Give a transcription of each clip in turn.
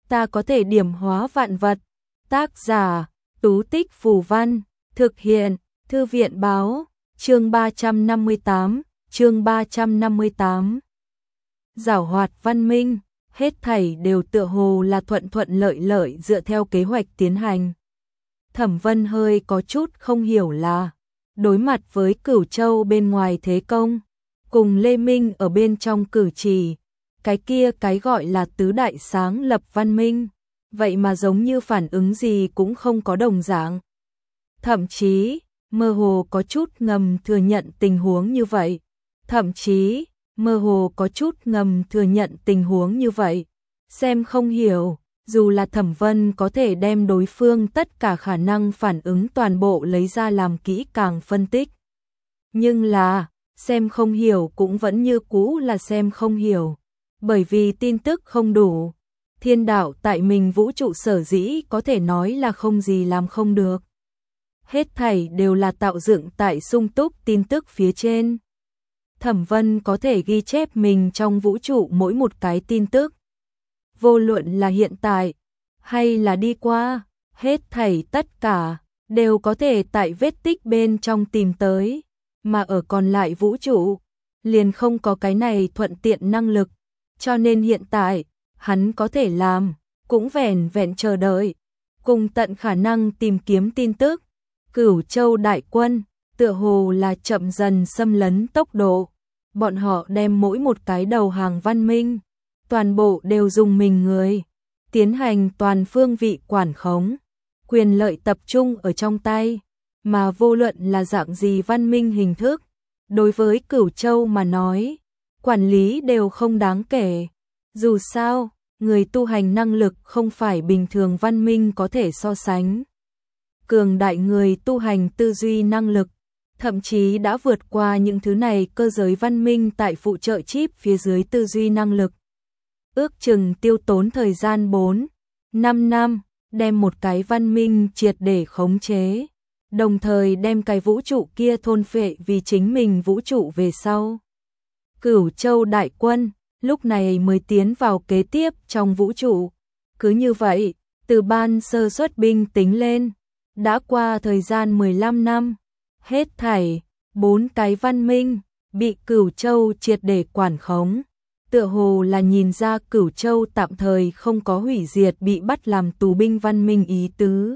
ta có thể điểm hóa vạn vật. Tác giả, Tú Tích Phù Văn, thực hiện, Thư viện Báo, chương 358, chương 358. Giảo hoạt văn minh, hết thảy đều tựa hồ là thuận thuận lợi lợi dựa theo kế hoạch tiến hành. Thẩm Vân hơi có chút không hiểu là, đối mặt với Cửu Châu bên ngoài thế công, cùng Lê Minh ở bên trong cử trì, cái kia cái gọi là tứ đại sáng lập văn minh, vậy mà giống như phản ứng gì cũng không có đồng dạng. Thậm chí, mơ hồ có chút ngầm thừa nhận tình huống như vậy. Xem không hiểu, dù là Thẩm Vân có thể đem đối phương tất cả khả năng phản ứng toàn bộ lấy ra làm kỹ càng phân tích. Nhưng là, xem không hiểu cũng vẫn như cũ là xem không hiểu. Bởi vì tin tức không đủ, thiên đạo tại mình vũ trụ sở dĩ có thể nói là không gì làm không được. Hết thảy đều là tạo dựng tại sung túc tin tức phía trên. Thẩm Vân có thể ghi chép mình trong vũ trụ mỗi một cái tin tức. Vô luận là hiện tại, hay là đi qua, hết thảy tất cả, đều có thể tại vết tích bên trong tìm tới. Mà ở còn lại vũ trụ, liền không có cái này thuận tiện năng lực. Cho nên hiện tại, hắn có thể làm, cũng vẻn vẹn chờ đợi, cùng tận khả năng tìm kiếm tin tức. Cửu Châu đại quân, tựa hồ là chậm dần xâm lấn tốc độ. Bọn họ đem mỗi một cái đầu hàng văn minh, toàn bộ đều dùng mình người, tiến hành toàn phương vị quản khống, quyền lợi tập trung ở trong tay, mà vô luận là dạng gì văn minh hình thức, đối với Cửu Châu mà nói, quản lý đều không đáng kể. Dù sao, người tu hành năng lực không phải bình thường văn minh có thể so sánh. Cường đại người tu hành tư duy năng lực, thậm chí đã vượt qua những thứ này cơ giới văn minh tại phụ trợ chip phía dưới tư duy năng lực. Ước chừng tiêu tốn thời gian 4-5 năm, đem một cái văn minh triệt để khống chế, đồng thời đem cái vũ trụ kia thôn phệ vì chính mình vũ trụ về sau. Cửu Châu đại quân, lúc này mới tiến vào kế tiếp trong vũ trụ. Cứ như vậy, từ ban sơ xuất binh tính lên, đã qua thời gian 15 năm, hết thảy 4 cái văn minh bị Cửu Châu triệt để quản khống. Tựa hồ là nhìn ra Cửu Châu tạm thời không có hủy diệt bị bắt làm tù binh văn minh ý tứ.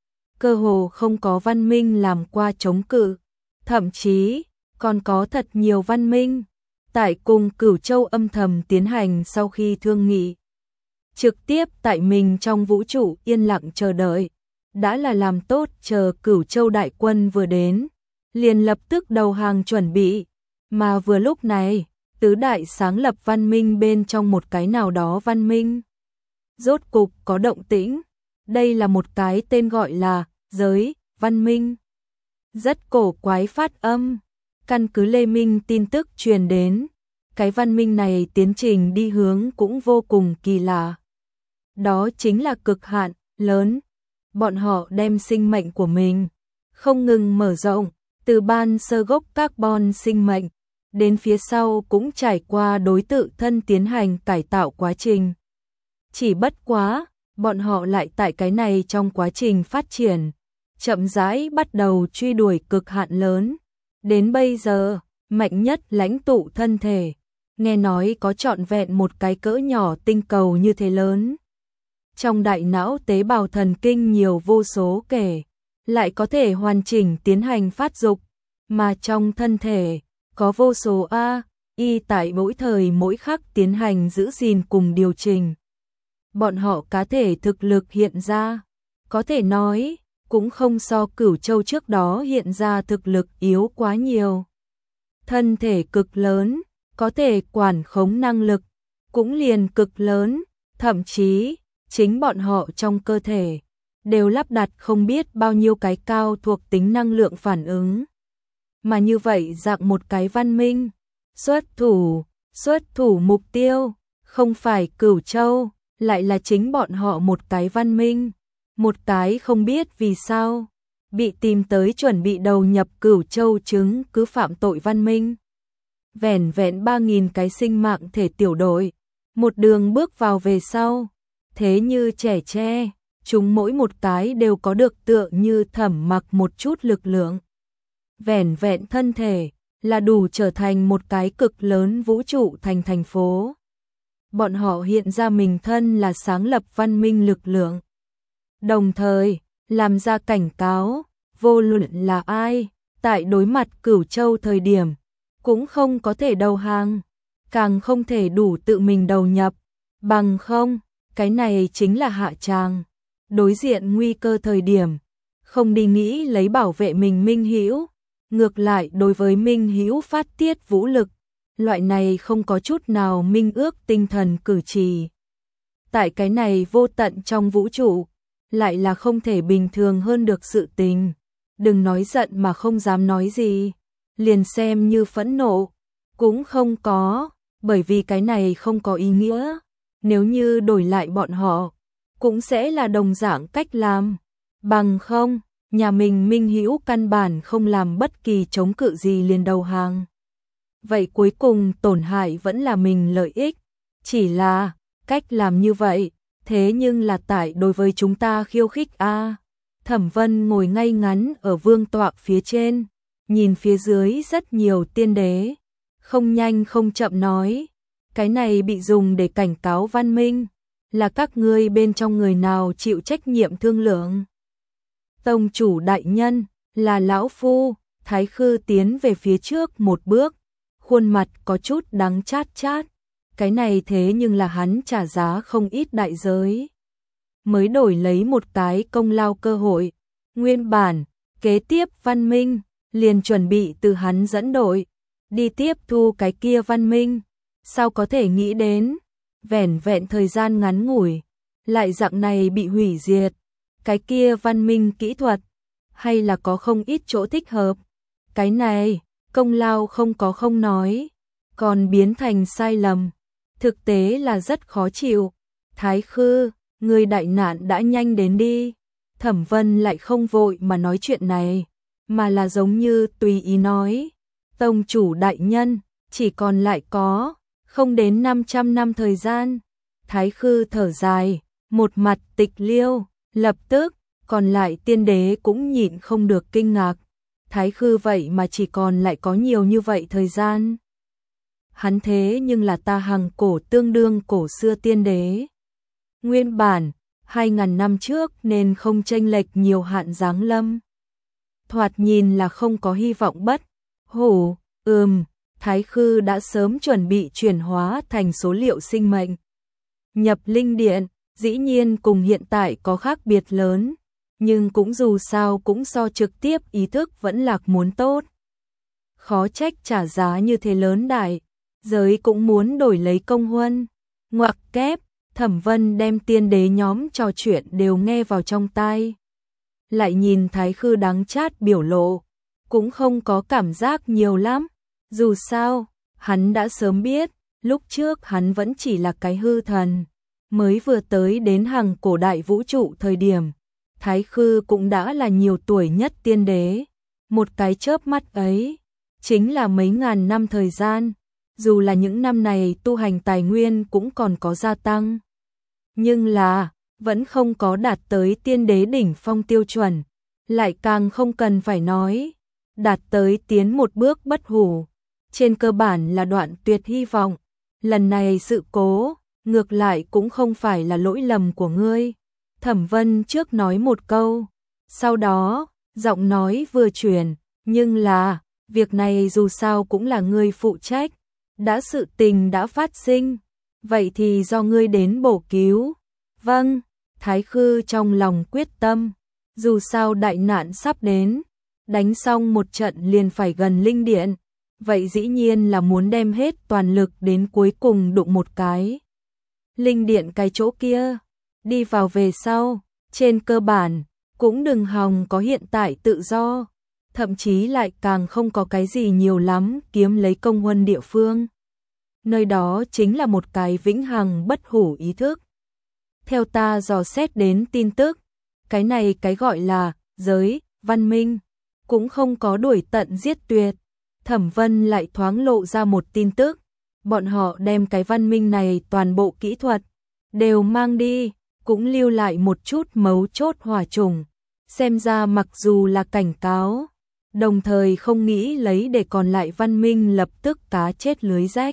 Cơ hồ không có văn minh làm qua chống cự, thậm chí còn có thật nhiều văn minh tại cùng Cửu Châu âm thầm tiến hành sau khi thương nghị. Trực tiếp tại mình trong vũ trụ yên lặng chờ đợi, đã là làm tốt chờ Cửu Châu đại quân vừa đến, liền lập tức đầu hàng chuẩn bị, mà vừa lúc này, tứ đại sáng lập văn minh bên trong một cái nào đó văn minh. Rốt cục có động tĩnh, đây là một cái tên gọi là giới văn minh. Rất cổ quái phát âm, căn cứ Lê Minh tin tức truyền đến, cái văn minh này tiến trình đi hướng cũng vô cùng kỳ lạ. Đó chính là cực hạn lớn. Bọn họ đem sinh mệnh của mình không ngừng mở rộng, từ ban sơ gốc carbon sinh mệnh, đến phía sau cũng trải qua đối tự thân tiến hành cải tạo quá trình. Chỉ bất quá, bọn họ lại tại cái này trong quá trình phát triển, chậm rãi bắt đầu truy đuổi cực hạn lớn. Đến bây giờ, mạnh nhất lãnh tụ thân thể, nghe nói có trọn vẹn một cái cỡ nhỏ tinh cầu như thế lớn. Trong đại não tế bào thần kinh nhiều vô số kể, lại có thể hoàn chỉnh tiến hành phát dục, mà trong thân thể có vô số y tại mỗi thời mỗi khắc tiến hành giữ gìn cùng điều chỉnh. Bọn họ cá thể thực lực hiện ra, có thể nói, cũng không so Cửu Châu trước đó hiện ra thực lực yếu quá nhiều. Thân thể cực lớn, có thể quản khống năng lực, cũng liền cực lớn, thậm chí, chính bọn họ trong cơ thể, đều lắp đặt không biết bao nhiêu cái cao thuộc tính năng lượng phản ứng. Mà như vậy dạng một cái văn minh, xuất thủ mục tiêu, không phải Cửu Châu, lại là chính bọn họ một cái văn minh, một cái không biết vì sao, bị tìm tới chuẩn bị đầu nhập Cửu Châu chứng cứ phạm tội văn minh. Vẻn vẹn 3.000 cái sinh mạng thể tiểu đội, một đường bước vào về sau, thế như trẻ tre, chúng mỗi một cái đều có được tựa như Thẩm Mặc một chút lực lượng. Vẻn vẹn thân thể là đủ trở thành một cái cực lớn vũ trụ thành thành phố. Bọn họ hiện ra mình thân là sáng lập văn minh lực lượng. Đồng thời, làm ra cảnh cáo, vô luận là ai, tại đối mặt Cửu Châu thời điểm, cũng không có thể đầu hàng, càng không thể đủ tự mình đầu nhập, bằng không, cái này chính là hạ tràng. Đối diện nguy cơ thời điểm, không đi nghĩ lấy bảo vệ mình Minh Hữu, ngược lại đối với Minh Hữu phát tiết vũ lực, loại này không có chút nào minh ước tinh thần cử chỉ. Tại cái này vô tận trong vũ trụ, lại là không thể bình thường hơn được sự tình. Đừng nói giận mà không dám nói gì, liền xem như phẫn nộ, cũng không có, bởi vì cái này không có ý nghĩa. Nếu như đổi lại bọn họ, cũng sẽ là đồng dạng cách làm. Bằng không, nhà mình Minh Hữu căn bản không làm bất kỳ chống cự gì liền đầu hàng. Vậy cuối cùng tổn hại vẫn là mình lợi ích, chỉ là cách làm như vậy, thế nhưng là tại đối với chúng ta khiêu khích a. Thẩm Vân ngồi ngay ngắn ở vương tọa phía trên, nhìn phía dưới rất nhiều tiên đế, không nhanh không chậm nói, cái này bị dùng để cảnh cáo văn minh, là các ngươi bên trong người nào chịu trách nhiệm thương lượng. Tông chủ đại nhân, là lão phu. Thái Khư tiến về phía trước một bước, khuôn mặt có chút đắng chát chát, cái này thế nhưng là hắn trả giá không ít đại giới, mới đổi lấy một cái công lao cơ hội. Nguyên bản, kế tiếp văn minh, liền chuẩn bị từ hắn dẫn đội, đi tiếp thu cái kia văn minh, sao có thể nghĩ đến, vẻn vẹn thời gian ngắn ngủi, lại dạng này bị hủy diệt, cái kia văn minh kỹ thuật, hay là có không ít chỗ thích hợp, cái này, công lao không có không nói, còn biến thành sai lầm, thực tế là rất khó chịu. Thái Khư, người đại nạn đã nhanh đến đi. Thẩm Vân lại không vội mà nói chuyện này, mà là giống như tùy ý nói. Tông chủ đại nhân, chỉ còn lại có, không đến 500 năm thời gian. Thái Khư thở dài, một mặt tịch liêu, lập tức, còn lại tiên đế cũng nhịn không được kinh ngạc. Thái Khư vậy mà chỉ còn lại có nhiều như vậy thời gian. Hắn thế nhưng là ta hằng cổ tương đương cổ xưa tiên đế. Nguyên bản, 2000 năm trước nên không chênh lệch nhiều hạn giáng lâm. Thoạt nhìn là không có hy vọng bất hủ, Thái Khư đã sớm chuẩn bị chuyển hóa thành số liệu sinh mệnh. Nhập linh điện, dĩ nhiên cùng hiện tại có khác biệt lớn, nhưng cũng dù sao cũng so trực tiếp ý thức vẫn lạc muốn tốt. Khó trách trả giá như thế lớn đại, giới cũng muốn đổi lấy công huân. Ngoặc kép, Thẩm Vân đem tiên đế nhóm trò chuyện đều nghe vào trong tai. Lại nhìn Thái Khư đắng chát biểu lộ, cũng không có cảm giác nhiều lắm. Dù sao, hắn đã sớm biết, lúc trước hắn vẫn chỉ là cái hư thần. Mới vừa tới đến hàng cổ đại vũ trụ thời điểm, Thái Khư cũng đã là nhiều tuổi nhất tiên đế. Một cái chớp mắt ấy, chính là mấy ngàn năm thời gian. Dù là những năm này tu hành tài nguyên cũng còn có gia tăng, nhưng là vẫn không có đạt tới tiên đế đỉnh phong tiêu chuẩn, lại càng không cần phải nói, đạt tới tiến một bước bất hủ, trên cơ bản là đoạn tuyệt hy vọng. Lần này sự cố, ngược lại cũng không phải là lỗi lầm của ngươi. Thẩm Vân trước nói một câu, sau đó, giọng nói vừa chuyển, nhưng là, việc này dù sao cũng là ngươi phụ trách. Đã sự tình đã phát sinh, vậy thì do ngươi đến bổ cứu. Vâng, Thái Khư trong lòng quyết tâm, dù sao đại nạn sắp đến, đánh xong một trận liền phải gần linh điện, vậy dĩ nhiên là muốn đem hết toàn lực đến cuối cùng đụng một cái. Linh điện cái chỗ kia, đi vào về sau, trên cơ bản, cũng đừng hòng có hiện tại tự do. Thậm chí lại càng không có cái gì nhiều lắm kiếm lấy công huân địa phương. Nơi đó chính là một cái vĩnh hằng bất hủ ý thức. Theo ta dò xét đến tin tức, cái này cái gọi là giới, văn minh, cũng không có đuổi tận giết tuyệt. Thẩm Vân lại thoáng lộ ra một tin tức, bọn họ đem cái văn minh này toàn bộ kỹ thuật, đều mang đi, cũng lưu lại một chút mấu chốt hỏa trùng, xem ra mặc dù là cảnh cáo, đồng thời không nghĩ lấy để còn lại văn minh lập tức cá chết lưới rách.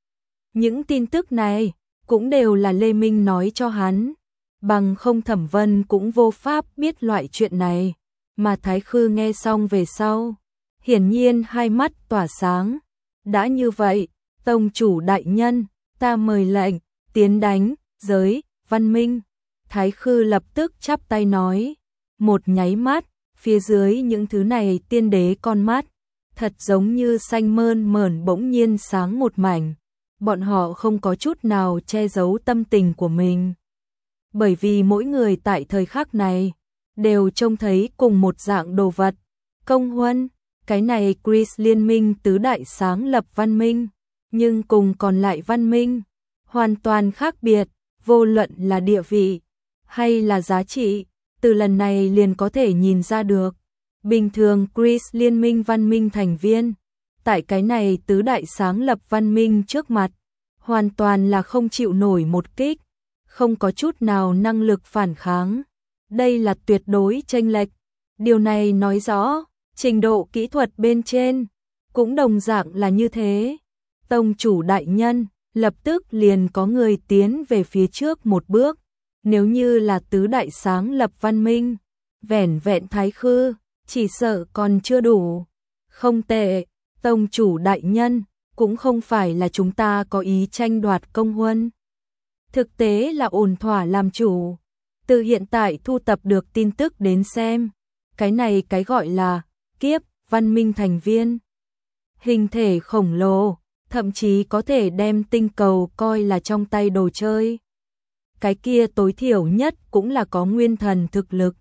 Những tin tức này cũng đều là Lê Minh nói cho hắn, bằng không Thẩm Vân cũng vô pháp biết loại chuyện này, mà Thái Khư nghe xong về sau, hiển nhiên hai mắt tỏa sáng. Đã như vậy, tông chủ đại nhân, ta mời lệnh, tiến đánh, giới, văn minh. Thái Khư lập tức chắp tay nói, một nháy mắt, phía dưới những thứ này tiên đế con mắt, thật giống như xanh mơn mởn bỗng nhiên sáng một mảnh. Bọn họ không có chút nào che giấu tâm tình của mình. Bởi vì mỗi người tại thời khắc này, đều trông thấy cùng một dạng đồ vật. Công huân, cái này Chris liên minh tứ đại sáng lập văn minh, nhưng cùng còn lại văn minh, hoàn toàn khác biệt, vô luận là địa vị, hay là giá trị, từ lần này liền có thể nhìn ra được. Bình thường Chris liên minh văn minh thành viên, tại cái này tứ đại sáng lập văn minh trước mặt, hoàn toàn là không chịu nổi một kích, không có chút nào năng lực phản kháng. Đây là tuyệt đối chênh lệch. Điều này nói rõ, trình độ kỹ thuật bên trên, cũng đồng dạng là như thế. Tông chủ đại nhân, lập tức liền có người tiến về phía trước một bước. Nếu như là tứ đại sáng lập văn minh, vẻn vẹn Thái Khư, chỉ sợ còn chưa đủ. Không tệ, tông chủ đại nhân, cũng không phải là chúng ta có ý tranh đoạt công huân. Thực tế là ổn thỏa làm chủ. Từ hiện tại thu tập được tin tức đến xem, cái này cái gọi là kiếp văn minh thành viên. Hình thể khổng lồ, thậm chí có thể đem tinh cầu coi là trong tay đồ chơi. Cái kia tối thiểu nhất cũng là có nguyên thần thực lực.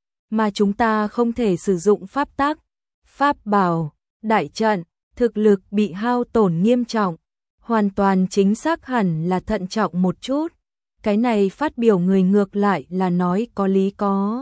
Mà chúng ta không thể sử dụng pháp tắc, pháp bảo, đại trận, thực lực bị hao tổn nghiêm trọng. Hoàn toàn chính xác hẳn là thận trọng một chút. Cái này phát biểu người ngược lại là nói có lý có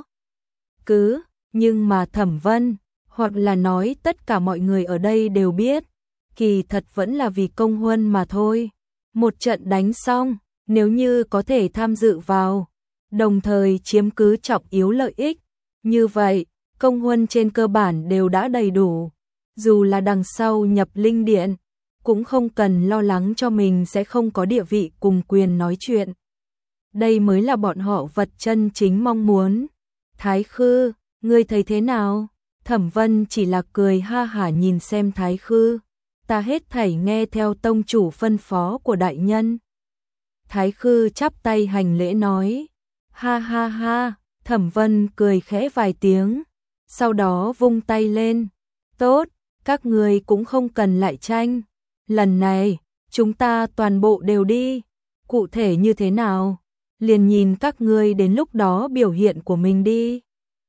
cứ, nhưng mà Thẩm Vân, hoặc là nói tất cả mọi người ở đây đều biết, kỳ thật vẫn là vì công huân mà thôi. Một trận đánh xong, nếu như có thể tham dự vào, đồng thời chiếm cứ trọng yếu lợi ích, như vậy, công huân trên cơ bản đều đã đầy đủ. Dù là đằng sau nhập linh điện, cũng không cần lo lắng cho mình sẽ không có địa vị cùng quyền nói chuyện. Đây mới là bọn họ vật chân chính mong muốn. Thái Khư, ngươi thấy thế nào? Thẩm Vân chỉ là cười ha hả nhìn xem Thái Khư. Ta hết thảy nghe theo tông chủ phân phó của đại nhân. Thái Khư chắp tay hành lễ nói. Ha ha ha, Thẩm Vân cười khẽ vài tiếng. Sau đó vung tay lên. Tốt, các người cũng không cần lại tranh. Lần này, chúng ta toàn bộ đều đi. Cụ thể như thế nào? Liền nhìn các ngươi đến lúc đó biểu hiện của mình đi.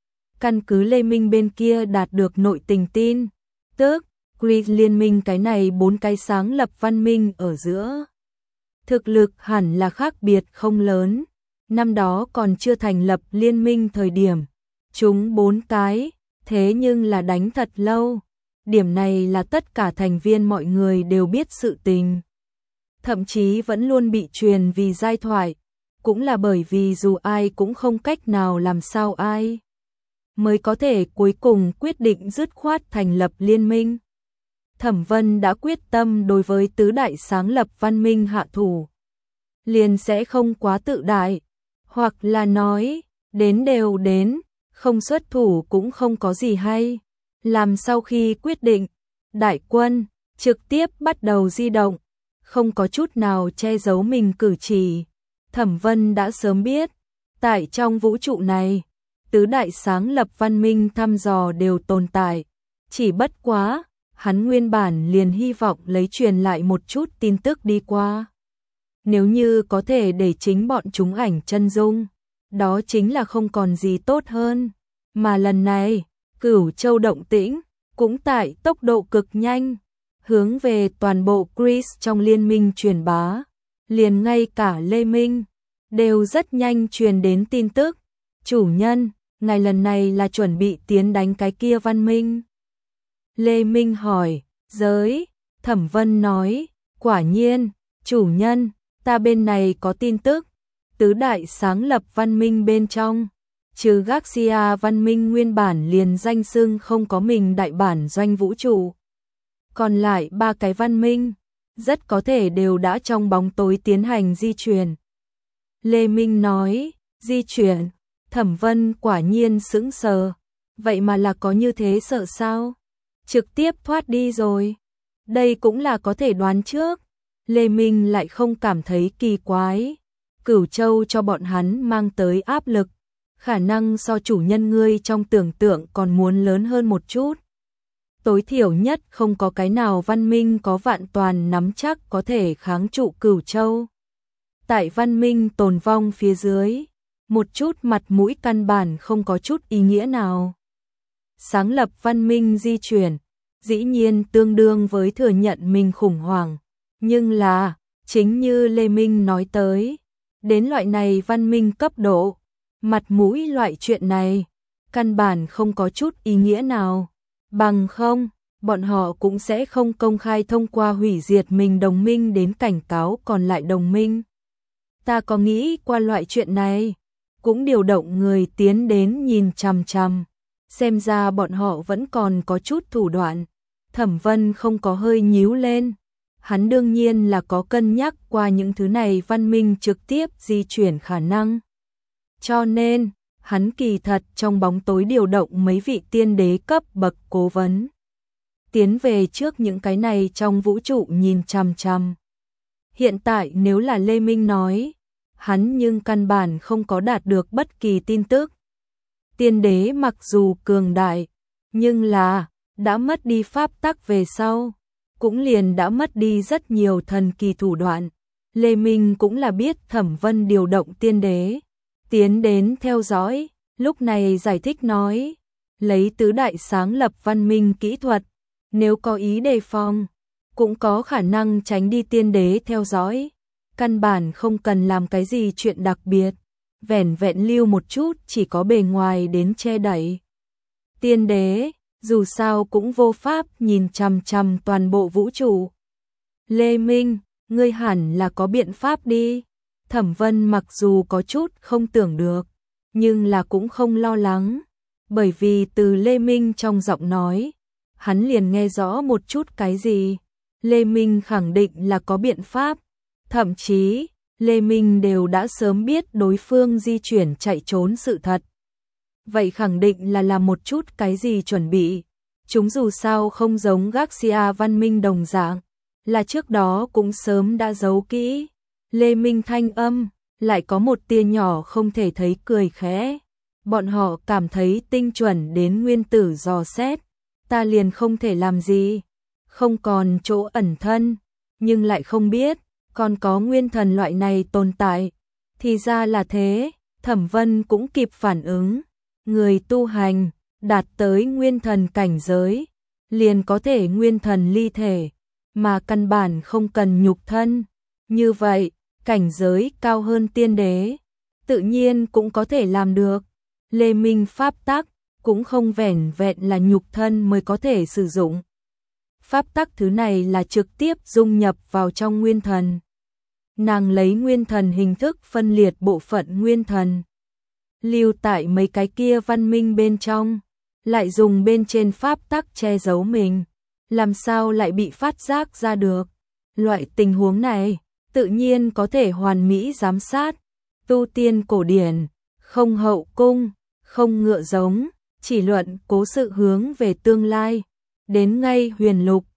Căn cứ Lê Minh bên kia đạt được nội tình tin, tức Chris liên minh cái này 4 cái sáng lập văn minh ở giữa. Thực lực hẳn là khác biệt không lớn. Năm đó còn chưa thành lập liên minh thời điểm, chúng 4 cái, thế nhưng là đánh thật lâu. Điểm này là tất cả thành viên mọi người đều biết sự tình. Thậm chí vẫn luôn bị truyền vì giai thoại. Cũng là bởi vì dù ai cũng không cách nào làm sao ai mới có thể cuối cùng quyết định dứt khoát thành lập liên minh. Thẩm Vân đã quyết tâm đối với tứ đại sáng lập văn minh hạ thủ. Liền sẽ không quá tự đại, hoặc là nói, đến đều đến, không xuất thủ cũng không có gì hay. Làm sau khi quyết định, đại quân trực tiếp bắt đầu di động, không có chút nào che giấu mình cử chỉ. Thẩm Vân đã sớm biết, tại trong vũ trụ này, tứ đại sáng lập văn minh thăm dò đều tồn tại, chỉ bất quá, hắn nguyên bản liền hy vọng lấy truyền lại một chút tin tức đi qua. Nếu như có thể để chính bọn chúng ảnh chân dung, đó chính là không còn gì tốt hơn. Mà lần này, Cửu Châu động tĩnh, cũng tại tốc độ cực nhanh, hướng về toàn bộ Chris trong liên minh truyền bá. Liền ngay cả Lê Minh, đều rất nhanh truyền đến tin tức. Chủ nhân, ngài lần này là chuẩn bị tiến đánh cái kia văn minh. Lê Minh hỏi, giới, Thẩm Vân nói, quả nhiên, chủ nhân, ta bên này có tin tức. tứ đại sáng lập văn minh bên trong, trừ Galaxia văn minh nguyên bản liền danh xưng không có mình đại bản doanh vũ trụ. Còn lại 3 cái văn minh, rất có thể đều đã trong bóng tối tiến hành di chuyển. Lê Minh nói, di chuyển, Thẩm Vân quả nhiên sững sờ, vậy mà là có như thế sợ sao? Trực tiếp thoát đi rồi. Đây cũng là có thể đoán trước. Lê Minh lại không cảm thấy kỳ quái. Cửu Châu cho bọn hắn mang tới áp lực, khả năng so chủ nhân ngươi trong tưởng tượng còn muốn lớn hơn một chút. Tối thiểu nhất không có cái nào văn minh có vạn toàn nắm chắc có thể kháng trụ Cửu Châu. Tại văn minh tồn vong phía dưới, một chút mặt mũi căn bản không có chút ý nghĩa nào. Sáng lập văn minh di chuyển, dĩ nhiên tương đương với thừa nhận mình khủng hoảng, nhưng là, chính như Lê Minh nói tới, đến loại này văn minh cấp độ, mặt mũi loại chuyện này, căn bản không có chút ý nghĩa nào, bằng không, bọn họ cũng sẽ không công khai thông qua hủy diệt mình đồng minh đến cảnh cáo còn lại đồng minh. Ta có nghĩ qua loại chuyện này, cũng điều động người tiến đến nhìn chằm chằm, xem ra bọn họ vẫn còn có chút thủ đoạn. Thẩm Vân không có hơi nhíu lên, hắn đương nhiên là có cân nhắc qua những thứ này văn minh trực tiếp di chuyển khả năng. Cho nên, hắn kỳ thật trong bóng tối điều động mấy vị tiên đế cấp bậc cố vấn. Tiến về trước những cái này trong vũ trụ nhìn chằm chằm. Hiện tại nếu là Lê Minh nói, hắn nhưng căn bản không có đạt được bất kỳ tin tức. Tiên đế mặc dù cường đại, nhưng là đã mất đi pháp tắc về sau, cũng liền đã mất đi rất nhiều thần kỳ thủ đoạn. Lê Minh cũng là biết Thẩm Vân điều động tiên đế, tiến đến theo dõi, lúc này giải thích nói, lấy tứ đại sáng lập văn minh kỹ thuật, nếu có ý đề phòng, cũng có khả năng tránh đi tiên đế theo dõi, căn bản không cần làm cái gì chuyện đặc biệt, vẻn vẹn lưu một chút chỉ có bề ngoài đến che đậy. Tiên đế, dù sao cũng vô pháp nhìn chằm chằm toàn bộ vũ trụ. Lê Minh, ngươi hẳn là có biện pháp đi. Thẩm Vân mặc dù có chút không tưởng được, nhưng là cũng không lo lắng, bởi vì từ Lê Minh trong giọng nói, hắn liền nghe rõ một chút cái gì. Lê Minh khẳng định là có biện pháp, thậm chí Lê Minh đều đã sớm biết đối phương di chuyển chạy trốn sự thật. Vậy khẳng định là làm một chút cái gì chuẩn bị. Chúng dù sao không giống Galaxia văn minh đồng dạng, là trước đó cũng sớm đã giấu kỹ. Lê Minh thanh âm, lại có một tia nhỏ không thể thấy cười khẽ. Bọn họ cảm thấy tinh chuẩn đến nguyên tử dò xét, ta liền không thể làm gì. Không còn chỗ ẩn thân, nhưng lại không biết, còn có nguyên thần loại này tồn tại. Thì ra là thế, Thẩm Vân cũng kịp phản ứng. Người tu hành, đạt tới nguyên thần cảnh giới, liền có thể nguyên thần ly thể, mà căn bản không cần nhục thân. Như vậy, cảnh giới cao hơn tiên đế, tự nhiên cũng có thể làm được. Lê Minh pháp tắc, cũng không vẻn vẹn là nhục thân mới có thể sử dụng. Pháp tắc thứ này là trực tiếp dung nhập vào trong nguyên thần. Nàng lấy nguyên thần hình thức phân liệt bộ phận nguyên thần, lưu tại mấy cái kia văn minh bên trong, lại dùng bên trên pháp tắc che giấu mình, làm sao lại bị phát giác ra được. Loại tình huống này, tự nhiên có thể hoàn mỹ giám sát. Tu tiên cổ điển, không hậu cung, không ngựa giống, chỉ luận cố sự hướng về tương lai. Đến ngay huyền lục,